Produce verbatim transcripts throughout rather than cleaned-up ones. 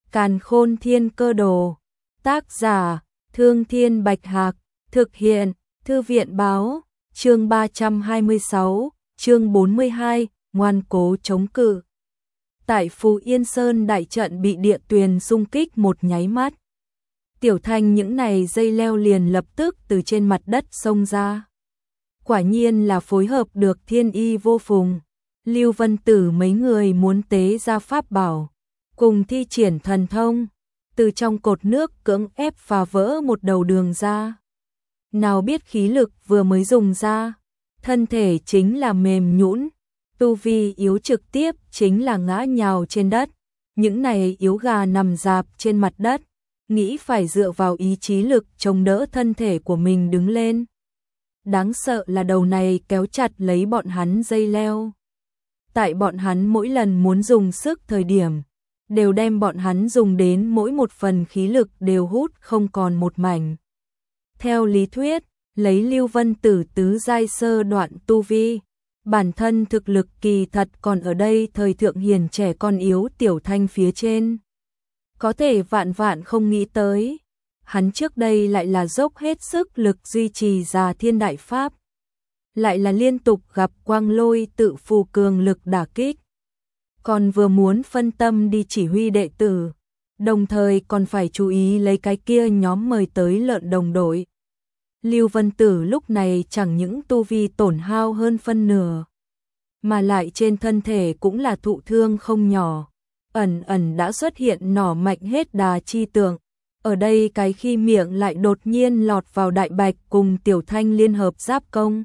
Càn Khôn Thiên Cơ Đồ. Tác giả: Thương Thiên Bạch Hạc. Thực hiện: Thư viện báo. Chương ba trăm hai mươi sáu, chương bốn mươi hai, ngoan cố chống cự. Tại Phù Yên Sơn đại trận bị địa tuyền xung kích một nháy mắt. Tiểu Thanh những này dây leo liền lập tức từ trên mặt đất xông ra. Quả nhiên là phối hợp được thiên y vô phùng. Lưu Vân Tử mấy người muốn tế ra pháp bảo, cùng thi triển thần thông, từ trong cột nước cưỡng ép phá vỡ một đầu đường ra. Nào biết khí lực vừa mới dùng ra, thân thể chính là mềm nhũn, tu vi yếu trực tiếp chính là ngã nhào trên đất. Những này yếu gà nằm rạp trên mặt đất, nghĩ phải dựa vào ý chí lực chống đỡ thân thể của mình đứng lên. Đáng sợ là đầu này kéo chặt lấy bọn hắn dây leo. Tại bọn hắn mỗi lần muốn dùng sức thời điểm, đều đem bọn hắn dùng đến mỗi một phần khí lực đều hút không còn một mảnh. Theo lý thuyết, lấy Lưu Vân Tử tứ giai sơ đoạn tu vi, bản thân thực lực kỳ thật còn ở đây thời thượng hiền trẻ con yếu Tiểu Thanh phía trên. Có thể vạn vạn không nghĩ tới, hắn trước đây lại là dốc hết sức lực duy trì già thiên đại pháp, lại là liên tục gặp quang lôi tự phù cường lực đả kích. Còn vừa muốn phân tâm đi chỉ huy đệ tử, đồng thời còn phải chú ý lấy cái kia nhóm mời tới lợn đồng đội. Lưu Vân Tử lúc này chẳng những tu vi tổn hao hơn phân nửa, mà lại trên thân thể cũng là thụ thương không nhỏ, ẩn ẩn đã xuất hiện nỏ mạnh hết đà chi tượng. Ở đây cái khi miệng lại đột nhiên lọt vào Đại Bạch cùng Tiểu Thanh liên hợp giáp công.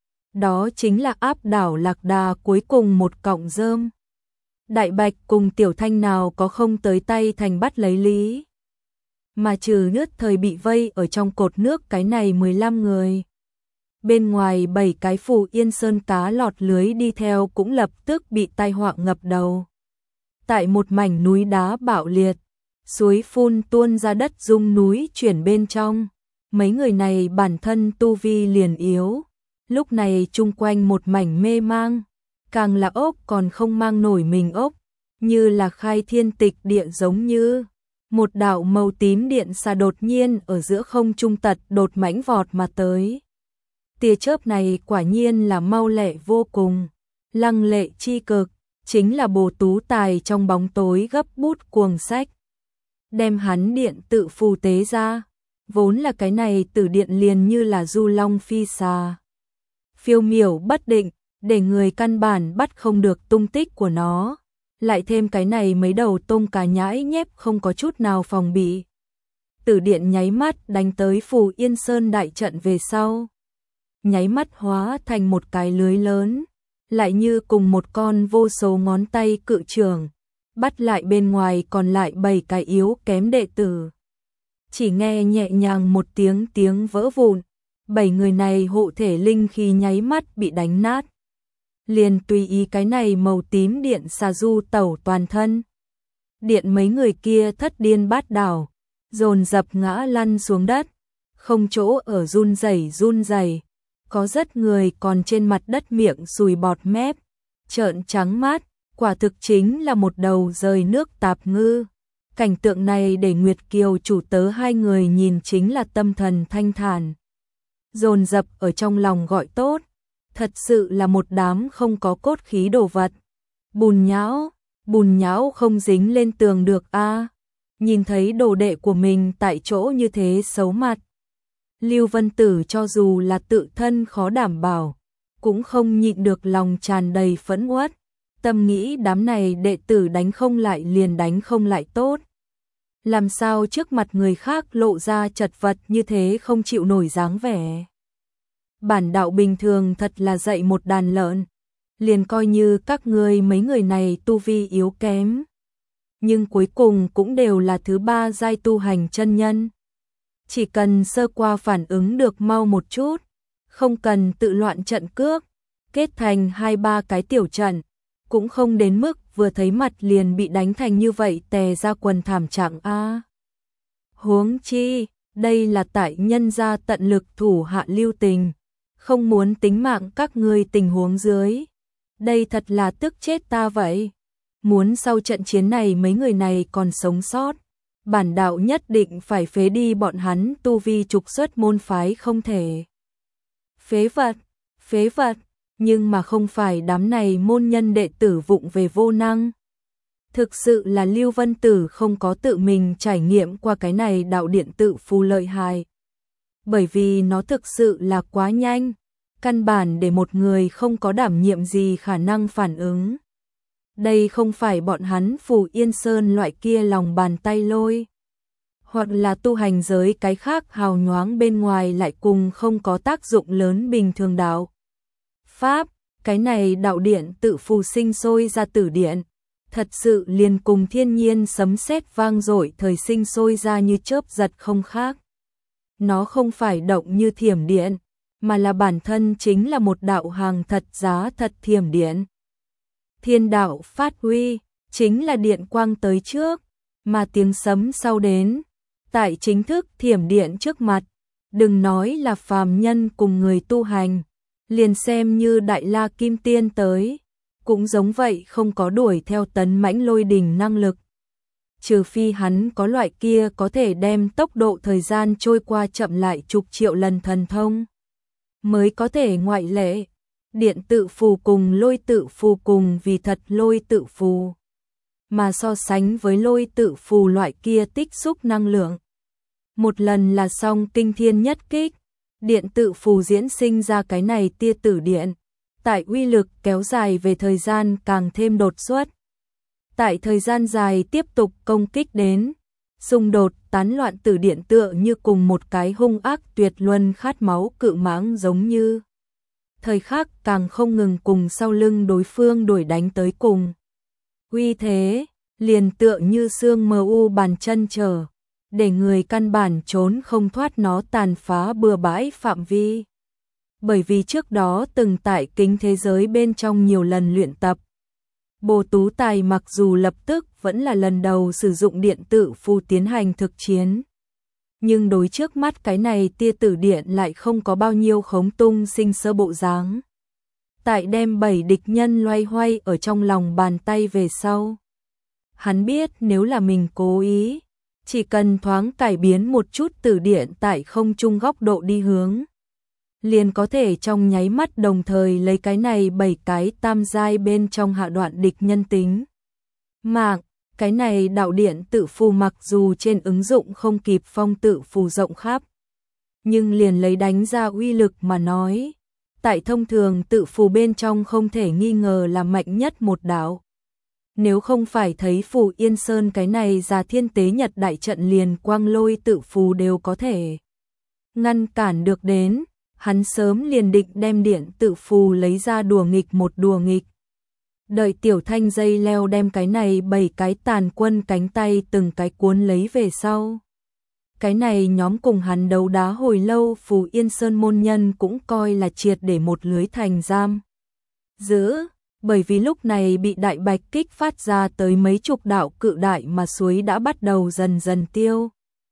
Đó chính là áp đảo Lạc Đà cuối cùng một cọng rơm. Đại Bạch cùng Tiểu Thanh nào có không tới tay thành bắt lấy lý. Mà trừ nhất thời bị vây ở trong cột nước cái này mười lăm người. Bên ngoài bảy cái Phù Yên Sơn cá lọt lưới đi theo cũng lập tức bị tai họa ngập đầu. Tại một mảnh núi đá bạo liệt, suối phun tuôn ra đất rung núi chuyển bên trong. Mấy người này bản thân tu vi liền yếu, lúc này chung quanh một mảnh mê mang, càng là ốc còn không mang nổi mình ốc, như là khai thiên tịch địa giống như. Một đạo màu tím điện xà đột nhiên ở giữa không trung tật đột mãnh vọt mà tới. Tia chớp này quả nhiên là mau lẹ vô cùng, lăng lệ chi cực, chính là Bồ Tú Tài trong bóng tối gấp bút cuồng sách. Đem hắn điện tự phù tế ra, vốn là cái này tử điện liền như là du long phi xà. Phiêu miểu bất định, để người căn bản bắt không được tung tích của nó. Lại thêm cái này mấy đầu tôm cá nhãi nhép không có chút nào phòng bị. Tử điện nháy mắt đánh tới Phù Yên Sơn đại trận về sau. Nháy mắt hóa thành một cái lưới lớn, lại như cùng một con vô số ngón tay cự trường, bắt lại bên ngoài còn lại bảy cái yếu kém đệ tử. Chỉ nghe nhẹ nhàng một tiếng tiếng vỡ vụn, bảy người này hộ thể linh khí nháy mắt bị đánh nát. Liền tùy ý cái này màu tím điện xà du tẩu toàn thân. Điện mấy người kia thất điên bát đảo, dồn dập ngã lăn xuống đất, không chỗ ở run rẩy run rẩy. Có rất người còn trên mặt đất miệng sùi bọt mép, trợn trắng mắt, quả thực chính là một đầu rời nước tạp ngư. Cảnh tượng này để Nguyệt Kiều chủ tớ hai người nhìn chính là tâm thần thanh thản. Dồn dập ở trong lòng gọi tốt. Thật sự là một đám không có cốt khí đồ vật. Bùn nhão, bùn nhão không dính lên tường được a. À. Nhìn thấy đồ đệ của mình tại chỗ như thế xấu mặt. Lưu Vân Tử cho dù là tự thân khó đảm bảo, cũng không nhịn được lòng tràn đầy phẫn uất. Tâm nghĩ đám này đệ tử đánh không lại liền đánh không lại tốt. Làm sao trước mặt người khác lộ ra chật vật như thế không chịu nổi dáng vẻ. Bản đạo bình thường thật là dạy một đàn lợn, liền coi như các ngươi mấy người này tu vi yếu kém. Nhưng cuối cùng cũng đều là thứ ba giai tu hành chân nhân. Chỉ cần sơ qua phản ứng được mau một chút, không cần tự loạn trận cước, kết thành hai ba cái tiểu trận, cũng không đến mức vừa thấy mặt liền bị đánh thành như vậy tè ra quần thảm trạng a. Huống chi, đây là tại nhân gia tận lực thủ hạ lưu tình, không muốn tính mạng các ngươi tình huống dưới. Đây thật là tức chết ta vậy. muốn sau trận chiến này mấy người này còn sống sót, bản đạo nhất định phải phế đi bọn hắn, tu vi trục xuất môn phái không thể. Phế vật, phế vật, nhưng mà không phải đám này môn nhân đệ tử vụng về vô năng. Thực sự là Lưu Vân Tử không có tự mình trải nghiệm qua cái này đạo điện tự phù lợi hại. Bởi vì nó thực sự là quá nhanh, căn bản để một người không có đảm nhiệm gì khả năng phản ứng. Đây không phải bọn hắn Phù Yên Sơn loại kia lòng bàn tay lôi, hoặc là tu hành giới cái khác hào nhoáng bên ngoài lại cùng không có tác dụng lớn bình thường đạo pháp, cái này đạo điện tự phù sinh sôi ra tử điện, thật sự liền cùng thiên nhiên sấm sét vang dội thời sinh sôi ra như chớp giật không khác. Nó không phải động như thiểm điện, mà là bản thân chính là một đạo hàng thật giá thật thiểm điện. Thiên đạo phát huy, chính là điện quang tới trước, mà tiếng sấm sau đến. Tại chính thức thiểm điện trước mặt, đừng nói là phàm nhân cùng người tu hành, liền xem như Đại La Kim Tiên tới, cũng giống vậy không có đuổi theo tấn mãnh lôi đình năng lực. Trừ phi hắn có loại kia có thể đem tốc độ thời gian trôi qua chậm lại chục triệu lần thần thông, mới có thể ngoại lệ. Điện tự phù cùng lôi tự phù cùng vì thật lôi tự phù, mà so sánh với lôi tự phù loại kia tích xúc năng lượng. Một lần là xong kinh thiên nhất kích, điện tự phù diễn sinh ra cái này tia tử điện, tại uy lực kéo dài về thời gian càng thêm đột xuất. Tại thời gian dài tiếp tục công kích đến, xung đột tán loạn tử điện tựa như cùng một cái hung ác tuyệt luân khát máu cự mãng giống như. Thời khắc càng không ngừng cùng sau lưng đối phương đuổi đánh tới cùng. Uy thế, liền tựa như xương mờ u bàn chân trở, để người căn bản trốn không thoát nó tàn phá bừa bãi phạm vi. Bởi vì trước đó từng tại kính thế giới bên trong nhiều lần luyện tập, Bồ Tú Tài mặc dù lập tức vẫn là lần đầu sử dụng điện tử phù tiến hành thực chiến, nhưng đối trước mắt cái này tia tử điện lại không có bao nhiêu khống tung sinh sơ bộ dáng. Tại đem bảy địch nhân loay hoay ở trong lòng bàn tay về sau, hắn biết nếu là mình cố ý, chỉ cần thoáng cải biến một chút tử điện tại không trung góc độ đi hướng, liền có thể trong nháy mắt đồng thời lấy cái này bảy cái tam giai bên trong hạ đoạn địch nhân tính mạng. Cái này đạo điện tự phù mặc dù trên ứng dụng không kịp phong tự phù rộng khắp, nhưng liền lấy đánh ra uy lực mà nói, tại thông thường tự phù bên trong không thể nghi ngờ là mạnh nhất một đạo. Nếu không phải thấy Phù Yên Sơn cái này ra thiên tế nhật đại trận liền quang lôi tự phù đều có thể ngăn cản được đến, hắn sớm liền định đem điện tự phù lấy ra đùa nghịch một đùa nghịch. Đợi Tiểu Thanh dây leo đem cái này bảy cái tàn quân cánh tay từng cái cuốn lấy về sau. Cái này nhóm cùng hắn đấu đá hồi lâu Phù Yên Sơn môn nhân cũng coi là triệt để một lưới thành giam giữ, bởi vì lúc này bị đại bạch kích phát ra tới mấy chục đạo cự đại mà suối đã bắt đầu dần dần tiêu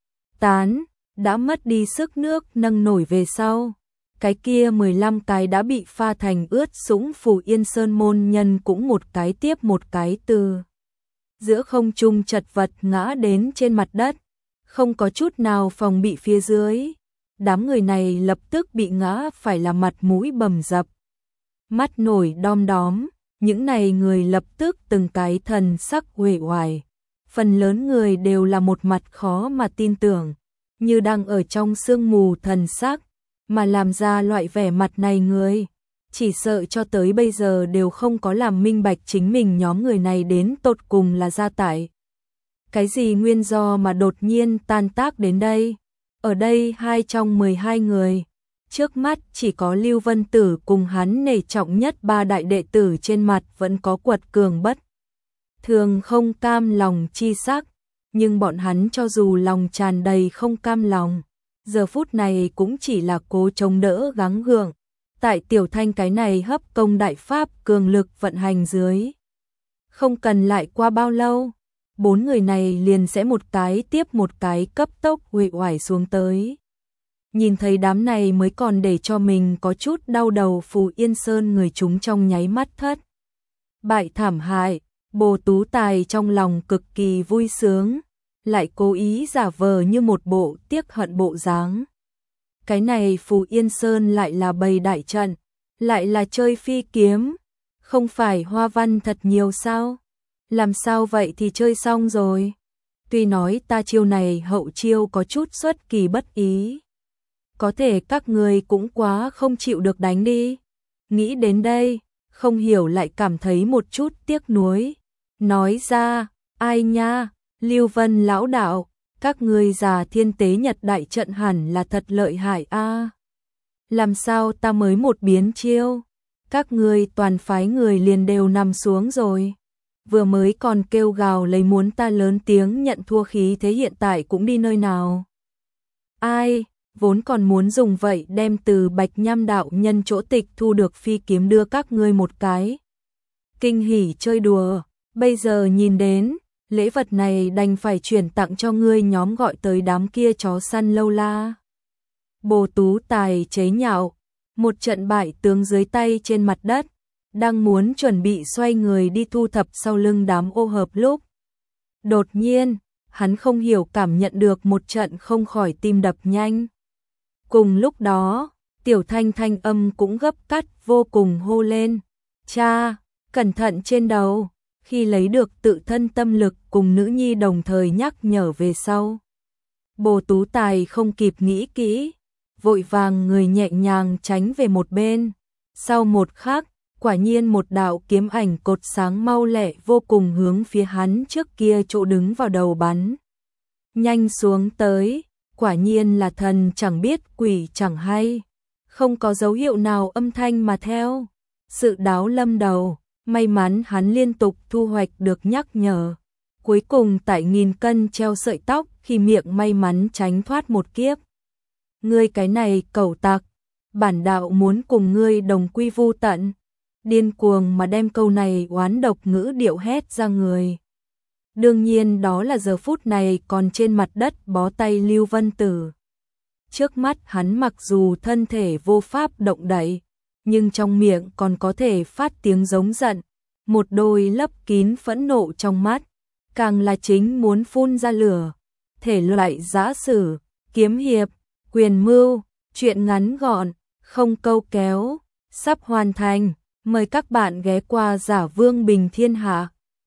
tán, đã mất đi sức nước nâng nổi về sau. Cái kia mười lăm cái đã bị pha thành ướt sũng Phù Yên Sơn môn nhân cũng một cái tiếp một cái từ giữa không trung chật vật ngã đến trên mặt đất, không có chút nào phòng bị phía dưới. Đám người này lập tức bị ngã phải là mặt mũi bầm dập, mắt nổi đom đóm, những này người lập tức từng cái thần sắc uể oải, phần lớn người đều là một mặt khó mà tin tưởng, như đang ở trong sương mù thần sắc. Mà làm ra loại vẻ mặt này người, chỉ sợ cho tới bây giờ đều không có làm minh bạch chính mình nhóm người này đến tột cùng là gia tại cái gì nguyên do mà đột nhiên tan tác đến đây. Ở đây hai trong mười hai người, trước mắt chỉ có Lưu Vân Tử cùng hắn nể trọng nhất ba đại đệ tử trên mặt vẫn có quật cường bất thường không cam lòng chi sắc, nhưng bọn hắn cho dù lòng tràn đầy không cam lòng, giờ phút này cũng chỉ là cố chống đỡ gắng gượng. Tại Tiểu Thanh cái này hấp công đại pháp cường lực vận hành dưới, không cần lại qua bao lâu, bốn người này liền sẽ một cái tiếp một cái cấp tốc uể oải xuống tới. Nhìn thấy đám này mới còn để cho mình có chút đau đầu Phù Yên Sơn người chúng trong nháy mắt thất bại thảm hại, Bồ Tú Tài trong lòng cực kỳ vui sướng, lại cố ý giả vờ như một bộ tiếc hận bộ dáng. Cái này Phù Yên Sơn lại là bày đại trận, lại là chơi phi kiếm, không phải hoa văn thật nhiều sao? Làm sao vậy thì chơi xong rồi. Tuy nói ta chiêu này hậu chiêu có chút xuất kỳ bất ý. Có thể các người cũng quá không chịu được đánh đi. Nghĩ đến đây, không hiểu lại cảm thấy một chút tiếc nuối. Nói ra, ai nha, Lưu Vân lão đạo, các người già Thiên Tế Nhật đại trận hẳn là thật lợi hại a. Làm sao ta mới một biến chiêu, các người toàn phái người liền đều nằm xuống rồi. Vừa mới còn kêu gào lấy muốn ta lớn tiếng nhận thua, khí thế hiện tại cũng đi nơi nào. Ai, vốn còn muốn dùng vậy đem từ Bạch Nham đạo nhân chỗ tịch thu được phi kiếm đưa các ngươi một cái. Kinh hỉ chơi đùa, bây giờ nhìn đến, lễ vật này đành phải chuyển tặng cho ngươi nhóm gọi tới đám kia chó săn lâu la. Bồ Tú Tài chế nhạo, một trận bại tướng dưới tay trên mặt đất, đang muốn chuẩn bị xoay người đi thu thập sau lưng đám ô hợp lúc. Đột nhiên, hắn không hiểu cảm nhận được một trận không khỏi tim đập nhanh. Cùng lúc đó, Tiểu Thanh thanh âm cũng gấp cắt vô cùng hô lên. Cha, cẩn thận trên đầu, khi lấy được tự thân tâm lực cùng nữ nhi đồng thời nhắc nhở về sau. Bồ Tú Tài không kịp nghĩ kỹ, vội vàng người nhẹ nhàng tránh về một bên. Sau một khắc, quả nhiên một đạo kiếm ảnh cột sáng mau lẹ vô cùng hướng phía hắn trước kia chỗ đứng vào đầu bắn. Nhanh xuống tới, quả nhiên là thần chẳng biết quỷ chẳng hay. Không có dấu hiệu nào âm thanh mà theo. Sự đáo lâm đầu, may mắn hắn liên tục thu hoạch được nhắc nhở. Cuối cùng tại nghìn cân treo sợi tóc khi miệng may mắn tránh thoát một kiếp. Ngươi cái này cẩu tặc, bản đạo muốn cùng ngươi đồng quy vu tận. Điên cuồng mà đem câu này oán độc ngữ điệu hét ra người. Đương nhiên đó là giờ phút này còn trên mặt đất bó tay Lưu Vân Tử. Trước mắt hắn mặc dù thân thể vô pháp động đậy, nhưng trong miệng còn có thể phát tiếng giống giận, một đôi lấp kín phẫn nộ trong mắt, càng là chính muốn phun ra lửa. Thể loại giã sử, kiếm hiệp, quyền mưu, chuyện ngắn gọn, không câu kéo, sắp hoàn thành. Mời các bạn ghé qua Giả Vương Bình Thiên Hạ.